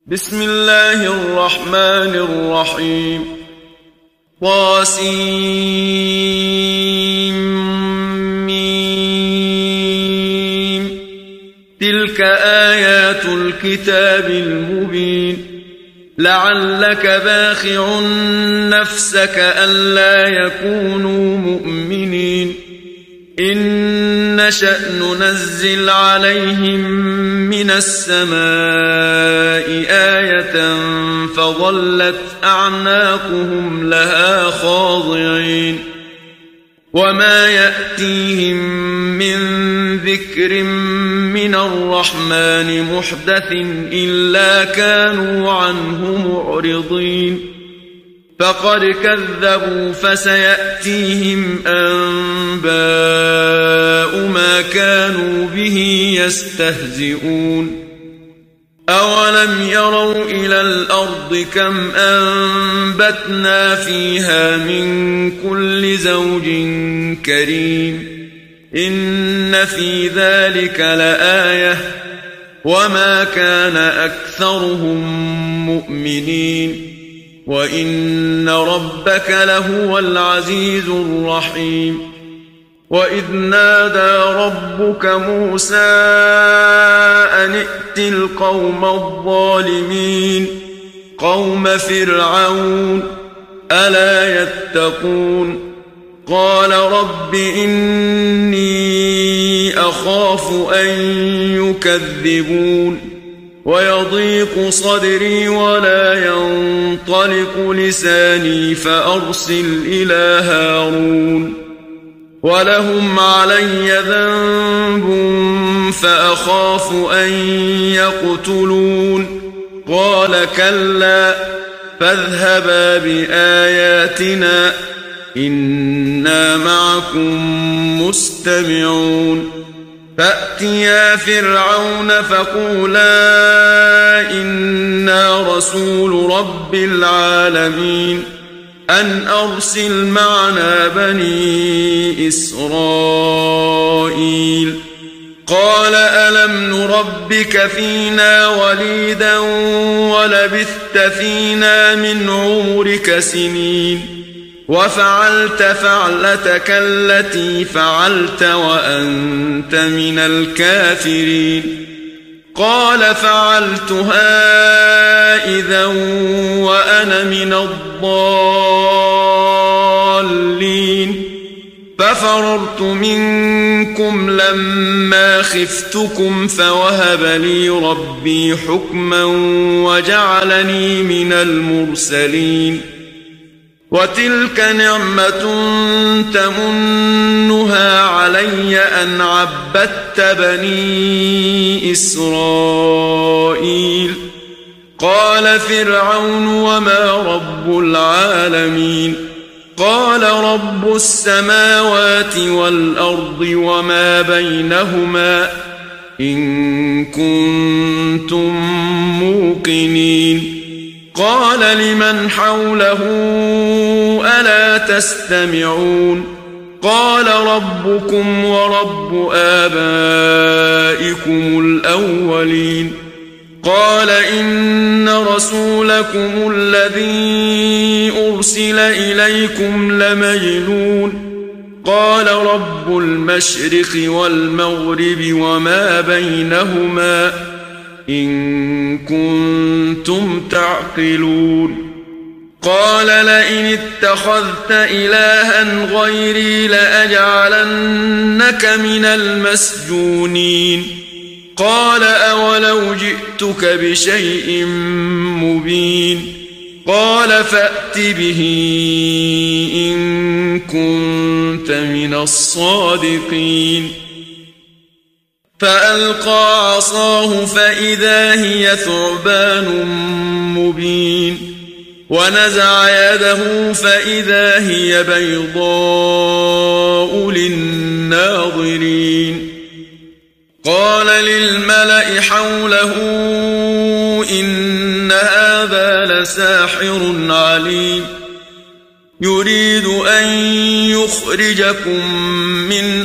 بسم الله الرحمن الرحيم طاسيم تلك آيات الكتاب المبين لعلك باخع نفسك ألا يكونوا مؤمنين إن نشأ ننزل عليهم من السماء آية فظلت أعناقهم لها خاضعين وما يأتيهم من ذكر من الرحمن محدث إلا كانوا عنه معرضين فقد كذبوا فسيأتيهم أنباء ما كانوا به يستهزئون أولم يروا إلى الأرض كم أنبتنا فيها من كل زوج كريم إن في ذلك لآية وما كان أكثرهم مؤمنين وإن ربك لهو العزيز الرحيم وإذ نادى ربك موسى أن ائت القوم الظالمين قوم فرعون ألا يتقون قال رب إني أخاف أن يكذبون ويضيق صدري ولا ينطلق لساني فأرسل إلى هارون ولهم علي ذنب فأخاف أن يقتلون قال كلا فاذهبا بآياتنا إنا معكم مستمعون فأتيا فرعون فقولا إنا رسول رب العالمين أن أرسل معنا بني إسرائيل قال ألم نربك فينا وليدا ولبثت فينا من عمرك سنين وفعلت فعلتك التي فعلت وأنت من الكافرين قال فعلتها إذا وأنا من الضالين ففررت منكم لما خفتكم فوهب لي ربي حكما وجعلني من المرسلين وتلك نعمة تمنها علي أن عبدت بني إسرائيل قال فرعون وما رب العالمين قال رب السماوات والأرض وما بينهما إن كنتم موقنين قال لمن حوله ألا تستمعون قال ربكم ورب آبائكم الأولين قال إن رسولكم الذي أرسل إليكم لمجنون قال رب المشرق والمغرب وما بينهما إن كنتم تعقلون قال لئن اتخذت إلها غيري لأجعلنك من المسجونين قال أولو جئتك بشيء مبين قال فأت به إن كنت من الصادقين فألقى عصاه فإذا هي ثعبان مبين ونزع يده فإذا هي بيضاء للناظرين قال للملأ حوله إن هذا لساحر عليم يريد أن يخرجكم من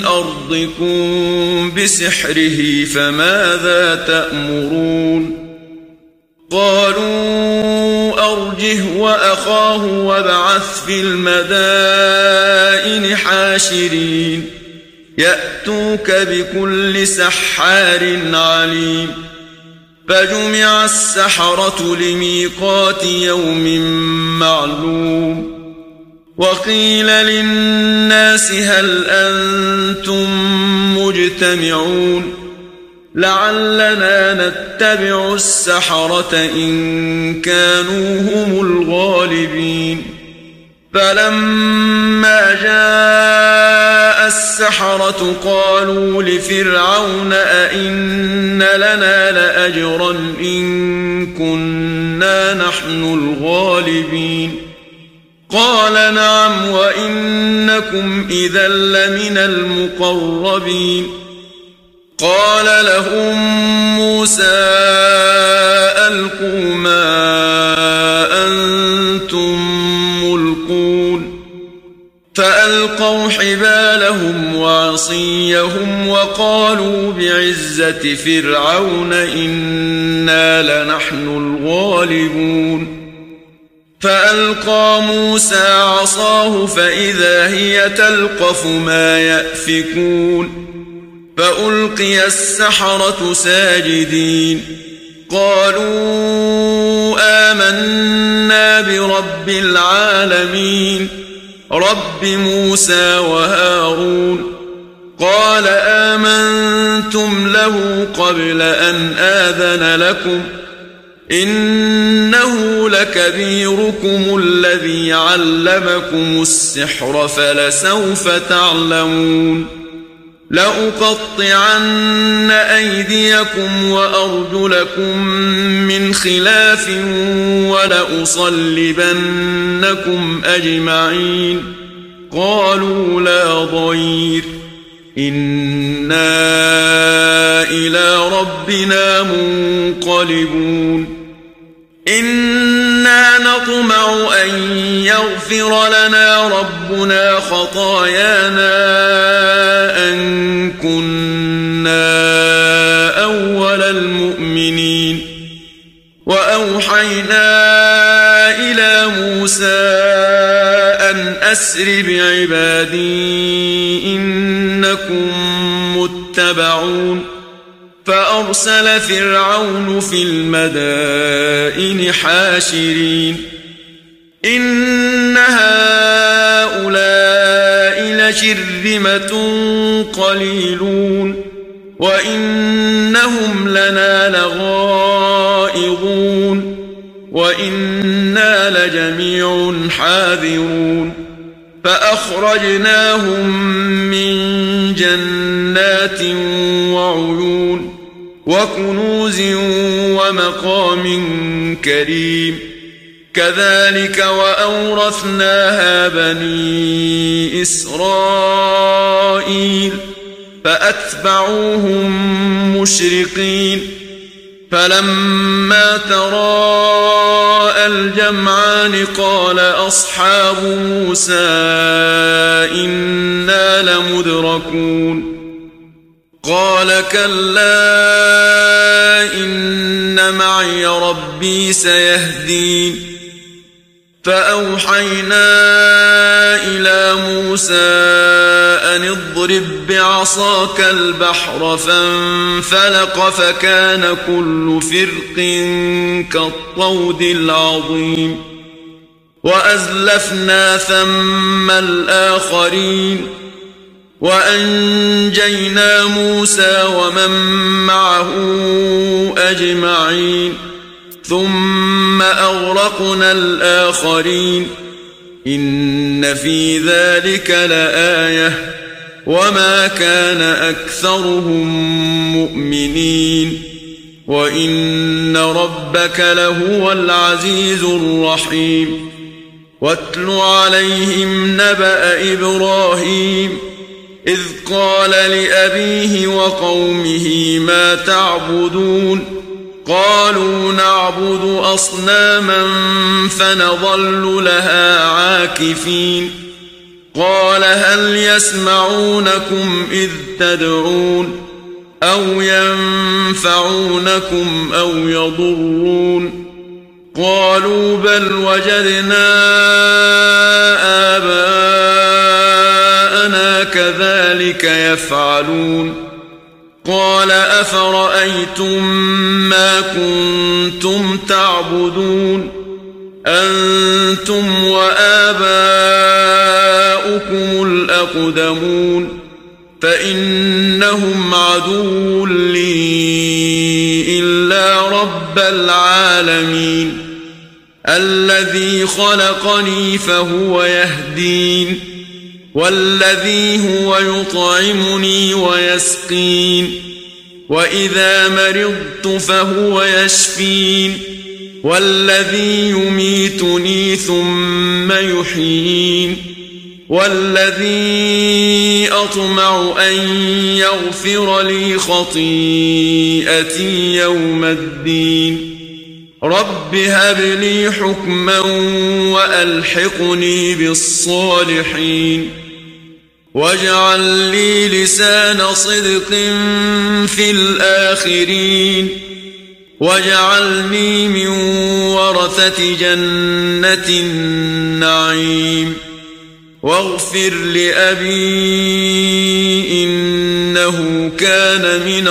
أرضكم بسحره فماذا تأمرون قالوا أرجه وأخاه وابعث في المدائن حاشرين يأتوك بكل سحار عليم فجمع السحرة لميقات يوم معلوم وقيل للناس هل أنتم مجتمعون لعلنا نتبع السحرة إن كانوا هم الغالبين فلما جاء السحرة قالوا لفرعون أئن لنا لأجرا إن كنا نحن الغالبين قال نعم وإنكم إذا لمن المقربين قال لهم موسى ألقوا ما أنتم ملقون فألقوا حبالهم وعصيهم وقالوا بعزة فرعون إنا لنحن الغالبون فألقى موسى عصاه فإذا هي تلقف ما يأفكون فألقي السحرة ساجدين قالوا آمنا برب العالمين رب موسى وهارون قال آمنتم له قبل أن آذن لكم إنه لكبيركم الذي علمكم السحر فلسوف تعلمون لأقطعن أيديكم وأرجلكم من خلاف ولأصلبنكم أجمعين قالوا لا ضير إنا إلى ربنا منقلبون إنا نطمع أن يغفر لنا ربنا خطايانا أن كنا أول المؤمنين وأوحينا إلى موسى أن أسر بعبادي إنكم متبعون فأرسل فرعون في المدائن حاشرين إن هؤلاء لشرذمة قليلون وإنهم لنا لغائظون وإنا لجميع حاذرون فأخرجناهم من جنات وعيون وكنوز ومقام كريم كذلك وأورثناها بني إسرائيل فأتبعوهم مشرقين فلما تراءى الجمعان قال أصحاب موسى إنا لمدركون قال كلا إن معي ربي سيهدين فأوحينا إلى موسى أن اضرب بعصاك البحر فانفلق فكان كل فرق كالطود العظيم وأزلفنا ثم الآخرين وأنجينا موسى ومن معه أجمعين ثم أغرقنا الآخرين إن في ذلك لآية وما كان أكثرهم مؤمنين وإن ربك لهو العزيز الرحيم واتل عليهم نبأ إبراهيم إذ قال لأبيه وقومه ما تعبدون قالوا نعبد أصناما فنظل لها عاكفين قال هل يسمعونكم إذ تدعون أو ينفعونكم أو يضرون قالوا بل وجدنا آباءنا كذلك يفعلون قال أفرأيتم ما كنتم تعبدون أنتم وآباؤكم الأقدمون فإنهم عدو لي إلا رب العالمين الذي خلقني فهو يهدين والذي هو يطعمني ويسقين وإذا مرضت فهو يشفين والذي يميتني ثم يحيين والذي أطمع أن يغفر لي خطيئتي يوم الدين رب هب لي حكما وألحقني بالصالحين واجعل لي لسان صدق في الآخرين واجعلني من ورثة جنة النعيم واغفر لأبي إنه كان من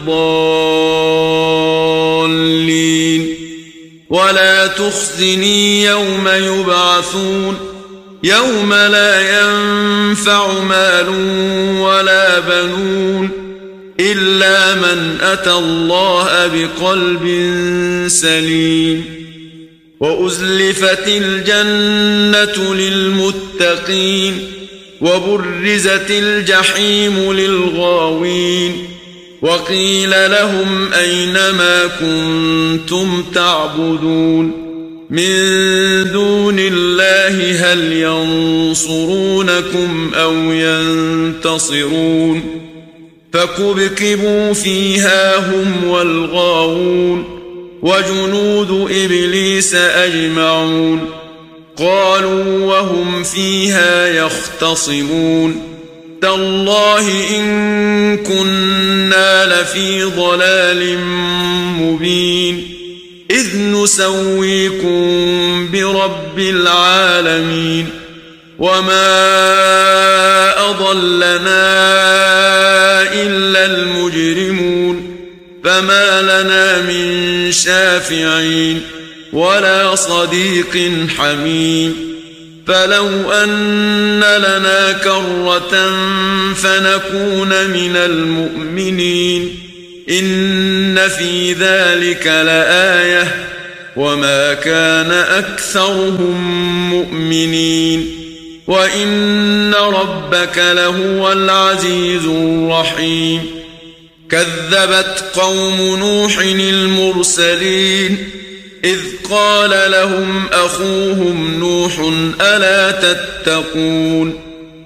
الضالين ولا تخزني يوم يبعثون يوم لا ينفع مال ولا بنون إلا من أتى الله بقلب سليم وأزلفت الجنة للمتقين وبرزت الجحيم للغاوين وقيل لهم أين ما كنتم تعبدون من دون الله هل ينصرونكم أو ينتصرون فكبكبوا فيها هم والغاوون وجنود إبليس أجمعون قالوا وهم فيها يختصمون تالله إن كنا لفي ضلال مبين إذ نسويكم برب العالمين وما أضلنا إلا المجرمون فما لنا من شافعين ولا صديق حميم فلو أن لنا كرة فنكون من المؤمنين إن في ذلك لآية وما كان أكثرهم مؤمنين وإن ربك لهو العزيز الرحيم كذبت قوم نوح المرسلين إذ قال لهم أخوهم نوح ألا تتقون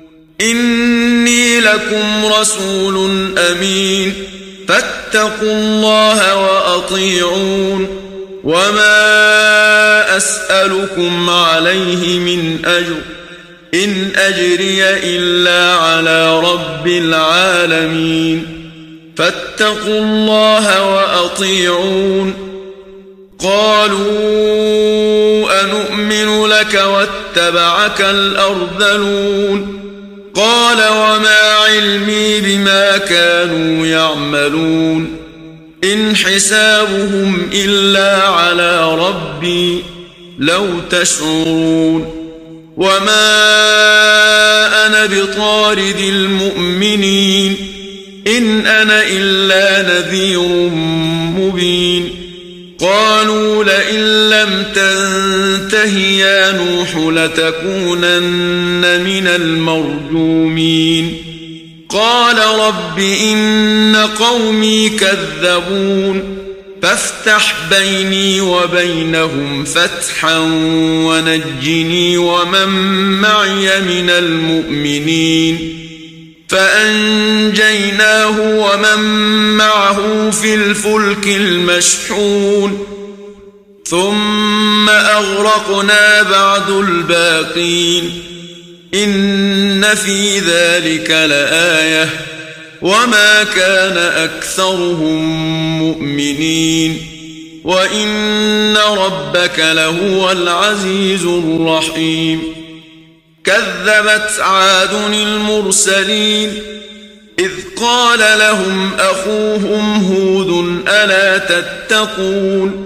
إني لكم رسول أمين فاتقوا الله وأطيعون وما أسألكم عليه من أجر إن أجري إلا على رب العالمين فاتقوا الله وأطيعون قالوا أنؤمن لك واتبعك الأرذلون قال وما علمي بما كانوا يعملون إن حسابهم إلا على ربي لو تشعرون وما أنا بطارد المؤمنين إن أنا إلا نذير مبين قالوا لئن لم تنته يا نوح لتكونن من المرجومين قال رب إن قومي كذبون فافتح بيني وبينهم فتحا ونجني ومن معي من المؤمنين فأنجيناه ومن معه في الفلك المشحون ثم أغرقنا بعد الباقين إن في ذلك لآية وما كان أكثرهم مؤمنين وإن ربك لهو العزيز الرحيم كذبت عاد المرسلين إذ قال لهم أخوهم هود ألا تتقون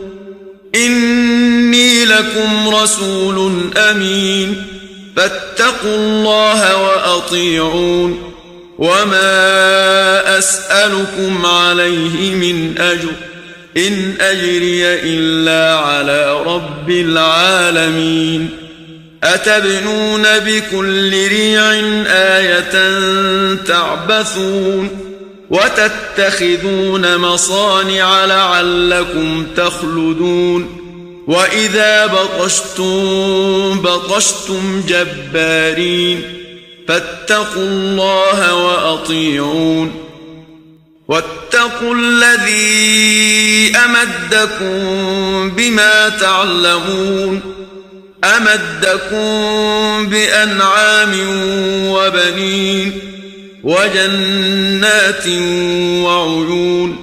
إني لكم رسول أمين فاتقوا الله وأطيعون وما أسألكم عليه من أجر إن أجري إلا على رب العالمين أتبنون بكل ريع آية تعبثون وتتخذون مصانع لعلكم تخلدون وإذا بطشتم جبارين فاتقوا الله وأطيعون واتقوا الذي أمدكم بما تعلمون أمدكم بأنعام وبنين وجنات وعيون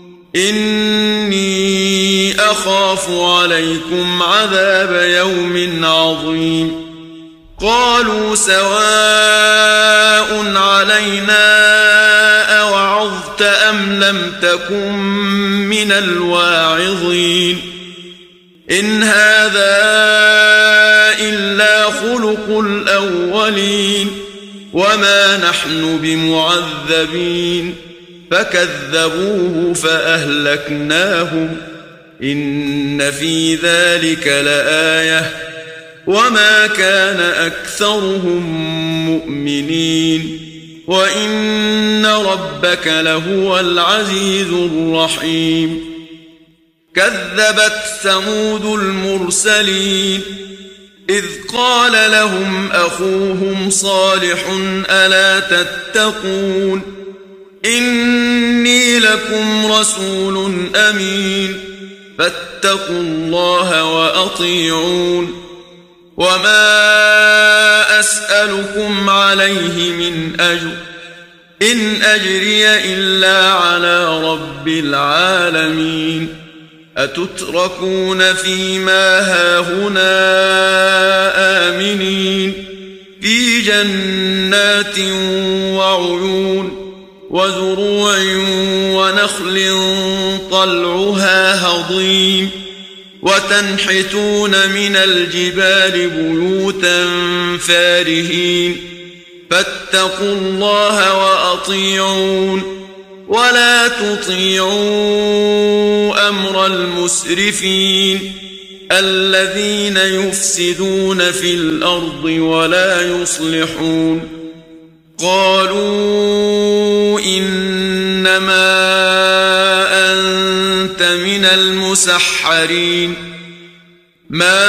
إني أخاف عليكم عذاب يوم عظيم قالوا سواء علينا أوعظت أم لم تكن من الواعظين إن هذا إلا خلق الأولين وما نحن بمعذبين فكذبوه فأهلكناهم إن في ذلك لآية وما كان أكثرهم مؤمنين وإن ربك لهو العزيز الرحيم كذبت ثمود المرسلين إذ قال لهم أخوهم صالح ألا تتقون إني لكم رسول أمين فاتقوا الله وأطيعون وما أسألكم عليه من أجر إن أجري إلا على رب العالمين أتتركون فيما هاهنا آمنين في جنات وعيون وزروع ونخل طلعها هضيم وتنحتون من الجبال بيوتا فارهين فاتقوا الله وأطيعون ولا تطيعوا أمر المسرفين الذين يفسدون في الأرض ولا يصلحون قالوا إنما أنت من المسحرين ما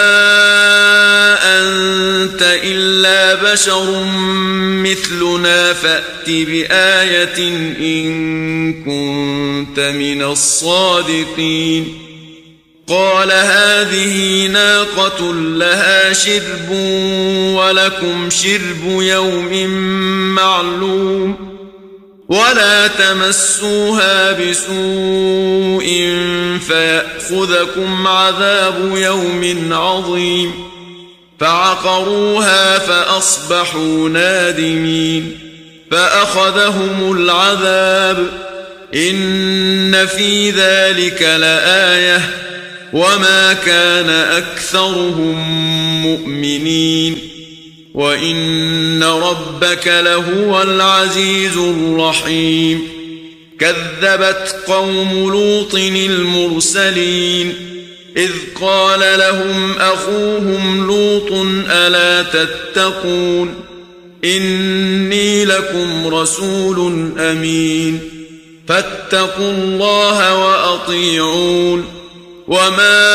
أنت إلا بشر مثلنا فأت بآية إن كنت من الصادقين قال هذه ناقة لها شرب ولكم شرب يوم معلوم ولا تمسوها بسوء فيأخذكم عذاب يوم عظيم فعقروها فأصبحوا نادمين فأخذهم العذاب إن في ذلك لآية وما كان أكثرهم مؤمنين وإن ربك لهو العزيز الرحيم كذبت قوم لوط المرسلين إذ قال لهم أخوهم لوط ألا تتقون إني لكم رسول أمين فاتقوا الله وأطيعون وما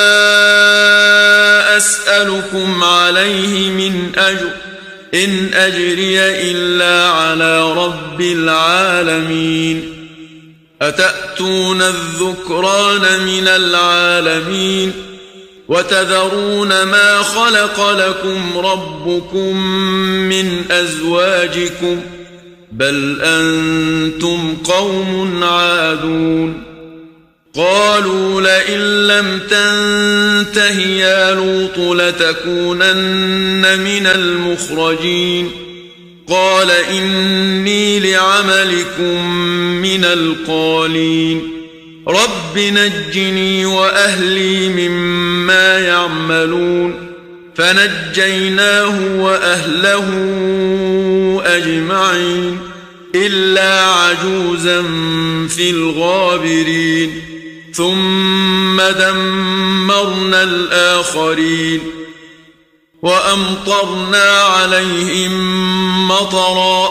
أسألكم عليه من أجر إن أجري إلا على رب العالمين أتأتون الذكران من العالمين وتذرون ما خلق لكم ربكم من أزواجكم بل أنتم قوم عادون قالوا لئن لم تنته يا لوط لتكونن من المخرجين قال إني لعملكم من القالين رب نجني وأهلي مما يعملون فنجيناه وأهله أجمعين إلا عجوزا في الغابرين ثم دمرنا الآخرين وأمطرنا عليهم مطرا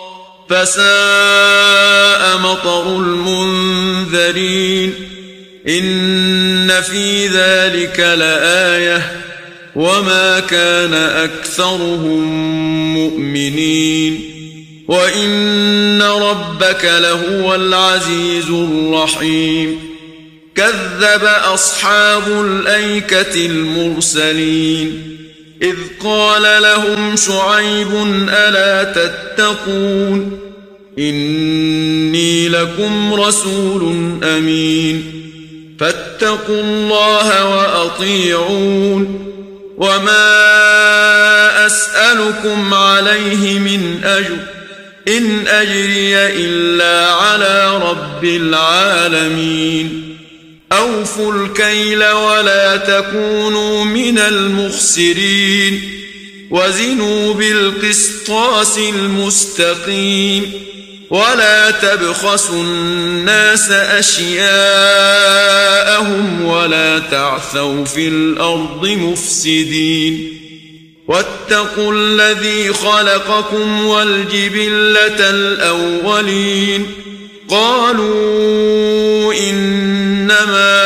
فساء مطر المنذرين إن في ذلك لآية وما كان أكثرهم مؤمنين وإن ربك لهو العزيز الرحيم كذب أصحاب الأيكة المرسلين إذ قال لهم شعيب ألا تتقون إني لكم رسول أمين فاتقوا الله وأطيعون وما أسألكم عليه من أجر إن أجري إلا على رب العالمين أوفوا الكيل ولا تكونوا من المخسرين وزنوا بالقسطاس المستقيم ولا تبخسوا الناس أشياءهم ولا تعثوا في الأرض مفسدين واتقوا الذي خلقكم والجبلة الأولين قالوا إنما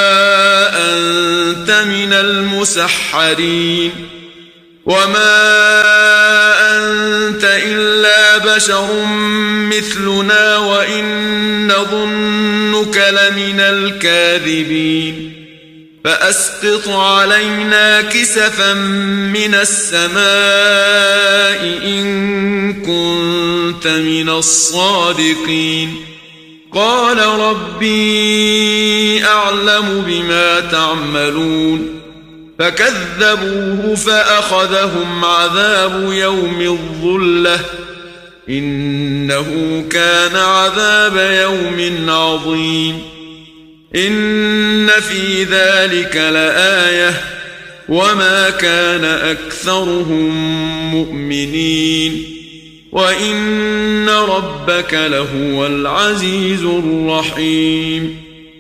أنت من المسحرين وما أنت إلا بشر مثلنا وإن نظنك لمن الكاذبين فأسقط علينا كسفا من السماء إن كنت من الصادقين قال ربي أعلم بما تعملون فكذبوه فأخذهم عذاب يوم الظلة إنه كان عذاب يوم عظيم إن في ذلك لآية وما كان أكثرهم مؤمنين وإن ربك لهو العزيز الرحيم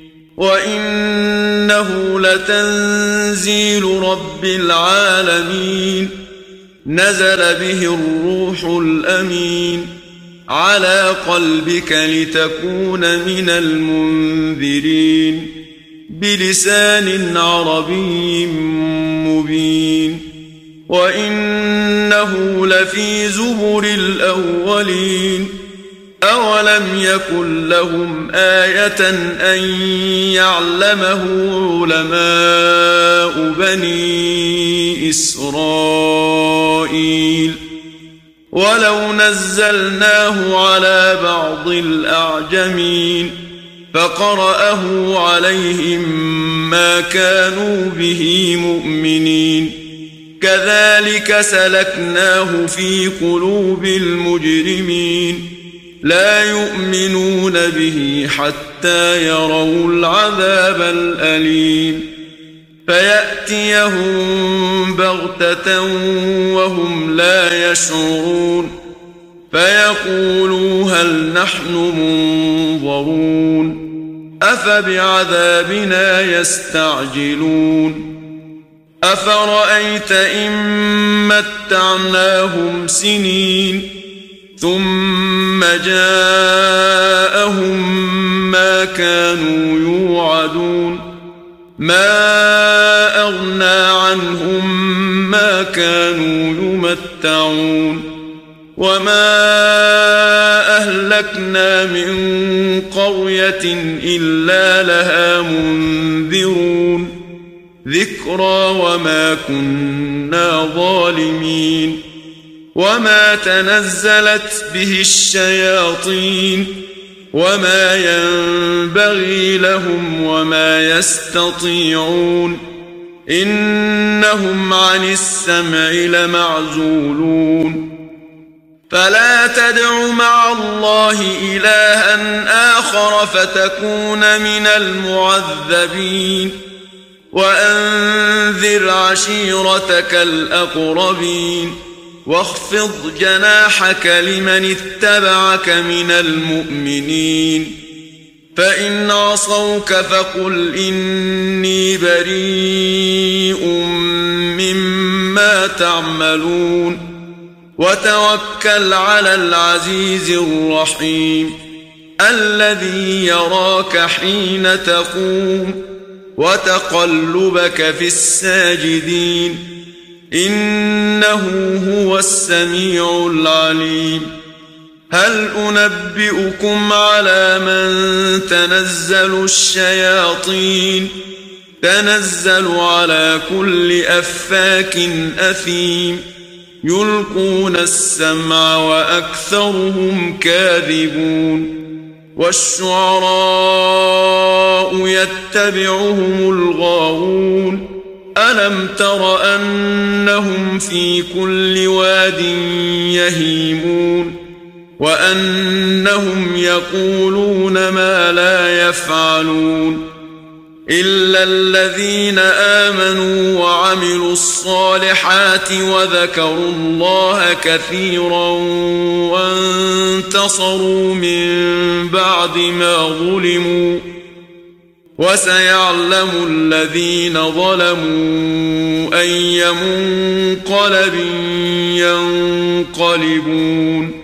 وإنه لتنزيل رب العالمين نزل به الروح الأمين على قلبك لتكون من المنذرين بلسان عربي مبين وإنه لفي زبر الأولين أولم يكن لهم آية أن يعلمه علماء بني إسرائيل ولو نزلناه على بعض الأعجمين فقرأه عليهم ما كانوا به مؤمنين كذلك سلكناه في قلوب المجرمين لا يؤمنون به حتى يروا العذاب الأليم فيأتيهم بغتة وهم لا يشعرون فيقولوا هل نحن منظرون أفبعذابنا يستعجلون أفرأيت إن متعناهم سنين ثم جاءهم ما كانوا يوعدون ما أغنى عنهم ما كانوا يمتعون وما أهلكنا من قرية إلا لها منذرون ذكرى وما كنا ظالمين وما تنزلت به الشياطين وما ينبغي لهم وما يستطيعون إنهم عن السمع لمعزولون فلا تدع مع الله إلها آخر فتكون من المعذبين وأنذر عشيرتك الأقربين واخفض جناحك لمن اتبعك من المؤمنين فإن عصوك فقل إني بريء مما تعملون وتوكل على العزيز الرحيم الذي يراك حين تقوم وتقلبك في الساجدين إنه هو السميع العليم هل أنبئكم على من تنزل الشياطين تنزل على كل أفاك أثيم يلقون السمع وأكثرهم كاذبون والشعراء يتبعهم الغاوون ألم تر أنهم في كل واد يهيمون وأنهم يقولون ما لا يفعلون إلا الذين آمنوا وعملوا الصالحات وذكروا الله كثيرا وانتصروا من بعد ما ظلموا وسيعلم الذين ظلموا أي منقلب ينقلبون